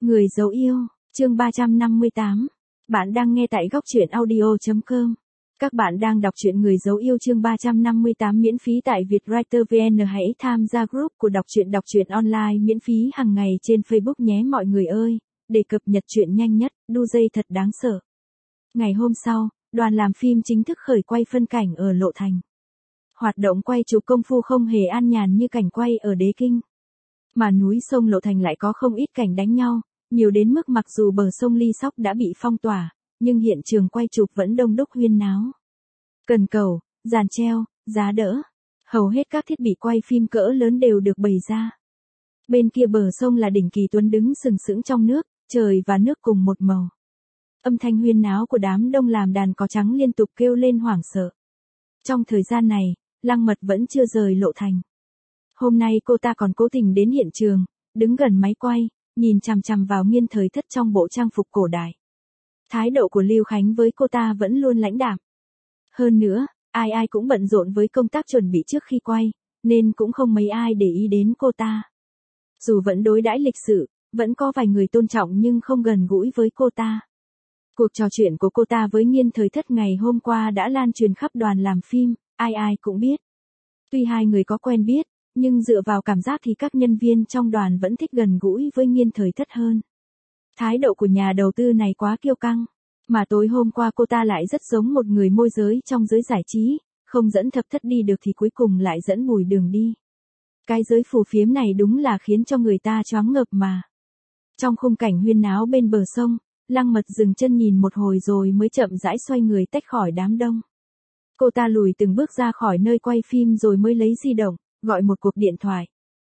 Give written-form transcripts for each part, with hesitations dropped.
Người dấu yêu, chương 358. Bạn đang nghe tại góc truyện audio.com. Các bạn đang đọc truyện Người dấu yêu chương 358 miễn phí tại Vietwriter VN. Hãy tham gia group của đọc truyện online miễn phí hàng ngày trên Facebook nhé mọi người ơi, để cập nhật truyện nhanh nhất. Đu dây thật đáng sợ. Ngày hôm sau, đoàn làm phim chính thức khởi quay phân cảnh ở Lộ Thành. Hoạt động quay chụp công phu không hề an nhàn như cảnh quay ở Đế Kinh. Mà núi sông Lộ Thành lại có không ít cảnh đánh nhau, nhiều đến mức mặc dù bờ sông Ly Sóc đã bị phong tỏa, nhưng hiện trường quay chụp vẫn đông đúc huyên náo. Cần cầu, giàn treo, giá đỡ, hầu hết các thiết bị quay phim cỡ lớn đều được bày ra. Bên kia bờ sông là đỉnh Kỳ Tuấn đứng sừng sững trong nước, trời và nước cùng một màu. Âm thanh huyên náo của đám đông làm đàn cò trắng liên tục kêu lên hoảng sợ. Trong thời gian này, Lăng Mật vẫn chưa rời Lộ Thành. Hôm nay cô ta còn cố tình đến hiện trường, đứng gần máy quay, nhìn chằm chằm vào Nghiên Thời Thất trong bộ trang phục cổ đại. Thái độ của Lưu Khánh với cô ta vẫn luôn lãnh đạm. Hơn nữa, ai ai cũng bận rộn với công tác chuẩn bị trước khi quay, nên cũng không mấy ai để ý đến cô ta. Dù vẫn đối đãi lịch sự, vẫn có vài người tôn trọng nhưng không gần gũi với cô ta. Cuộc trò chuyện của cô ta với Nghiên Thời Thất ngày hôm qua đã lan truyền khắp đoàn làm phim, ai ai cũng biết. Tuy hai người có quen biết, nhưng dựa vào cảm giác thì các nhân viên trong đoàn vẫn thích gần gũi với Nghiên Thời Thất hơn. Thái độ của nhà đầu tư này quá kiêu căng, mà tối hôm qua cô ta lại rất giống một người môi giới trong giới giải trí, không dẫn Thập Thất đi được thì cuối cùng lại dẫn Bùi Đường đi. Cái giới phù phiếm này đúng là khiến cho người ta choáng ngợp mà. Trong khung cảnh huyên náo bên bờ sông, Lăng Mật dừng chân nhìn một hồi rồi mới chậm rãi xoay người tách khỏi đám đông. Cô ta lùi từng bước ra khỏi nơi quay phim rồi mới lấy di động, gọi một cuộc điện thoại.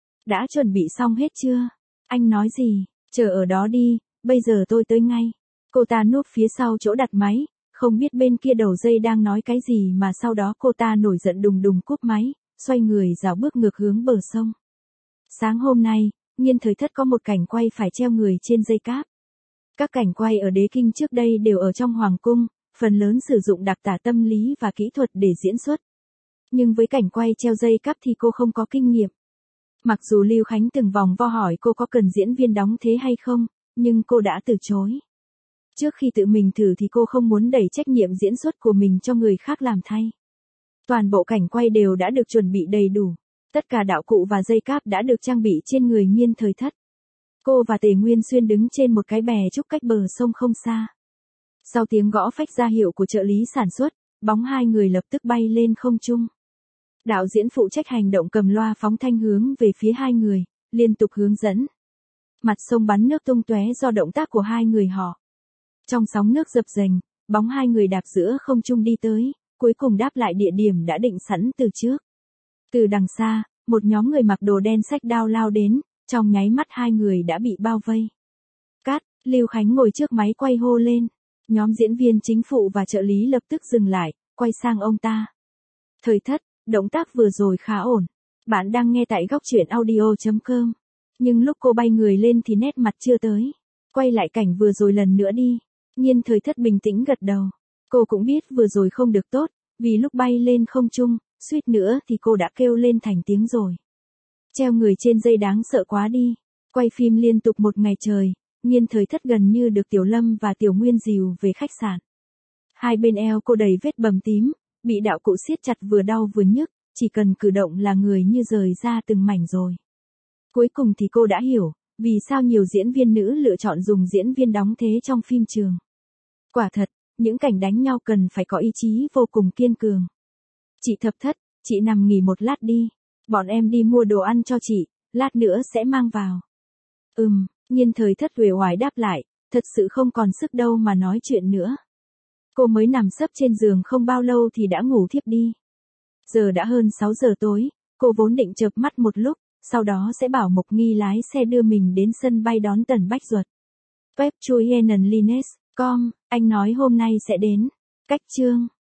Đã chuẩn bị xong hết chưa? Anh nói gì? Chờ ở đó đi, bây giờ tôi tới ngay. Cô ta núp phía sau chỗ đặt máy, không biết bên kia đầu dây đang nói cái gì mà sau đó cô ta nổi giận đùng đùng cúp máy, xoay người rảo bước ngược hướng bờ sông. Sáng hôm nay, Nghiên Thời Thất có một cảnh quay phải treo người trên dây cáp. Các cảnh quay ở Đế Kinh trước đây đều ở trong Hoàng Cung, phần lớn sử dụng đặc tả tâm lý và kỹ thuật để diễn xuất. Nhưng với cảnh quay treo dây cáp thì cô không có kinh nghiệm. Mặc dù Lưu Khánh từng vòng vo hỏi cô có cần diễn viên đóng thế hay không, nhưng cô đã từ chối. Trước khi tự mình thử thì cô không muốn đẩy trách nhiệm diễn xuất của mình cho người khác làm thay. Toàn bộ cảnh quay đều đã được chuẩn bị đầy đủ. Tất cả đạo cụ và dây cáp đã được trang bị trên người Nghiên Thời Thất. Cô và Tề Nguyên Xuyên đứng trên một cái bè trúc cách bờ sông không xa. Sau tiếng gõ phách ra hiệu của trợ lý sản xuất, bóng hai người lập tức bay lên không trung. Đạo diễn phụ trách hành động cầm loa phóng thanh hướng về phía hai người, liên tục hướng dẫn. Mặt sông bắn nước tung tóe do động tác của hai người họ. Trong sóng nước dập dềnh, bóng hai người đạp giữa không trung đi tới, cuối cùng đáp lại địa điểm đã định sẵn từ trước. Từ đằng xa, một nhóm người mặc đồ đen xách đao lao đến, trong nháy mắt hai người đã bị bao vây. Cắt, Lưu Khánh ngồi trước máy quay hô lên. Nhóm diễn viên chính phụ và trợ lý lập tức dừng lại, quay sang ông ta. Thời Thất, động tác vừa rồi khá ổn. Bạn đang nghe tại góc truyện audio.com. Nhưng lúc cô bay người lên thì nét mặt chưa tới. Quay lại cảnh vừa rồi lần nữa đi. Nghiên Thời Thất bình tĩnh gật đầu. Cô cũng biết vừa rồi không được tốt, vì lúc bay lên không trung, suýt nữa thì cô đã kêu lên thành tiếng rồi. Treo người trên dây đáng sợ quá đi. Quay phim liên tục một ngày trời, Nghiên Thời Thất gần như được Tiểu Lâm và Tiểu Nguyên dìu về khách sạn. Hai bên eo cô đầy vết bầm tím, bị đạo cụ siết chặt vừa đau vừa nhức, chỉ cần cử động là người như rời ra từng mảnh rồi. Cuối cùng thì cô đã hiểu, vì sao nhiều diễn viên nữ lựa chọn dùng diễn viên đóng thế trong phim trường. Quả thật, những cảnh đánh nhau cần phải có ý chí vô cùng kiên cường. Chị Thập Thất, chị nằm nghỉ một lát đi. Bọn em đi mua đồ ăn cho chị, lát nữa sẽ mang vào. Nghiên Thời Thất uể oải đáp lại, thật sự không còn sức đâu mà nói chuyện nữa. Cô mới nằm sấp trên giường không bao lâu thì đã ngủ thiếp đi. Giờ đã hơn 6 giờ tối, cô vốn định chợp mắt một lúc, sau đó sẽ bảo Mộc Nghi lái xe đưa mình đến sân bay đón Tần Bách Duật. Web Chuyenenlines.com, anh nói hôm nay sẽ đến. Cách chương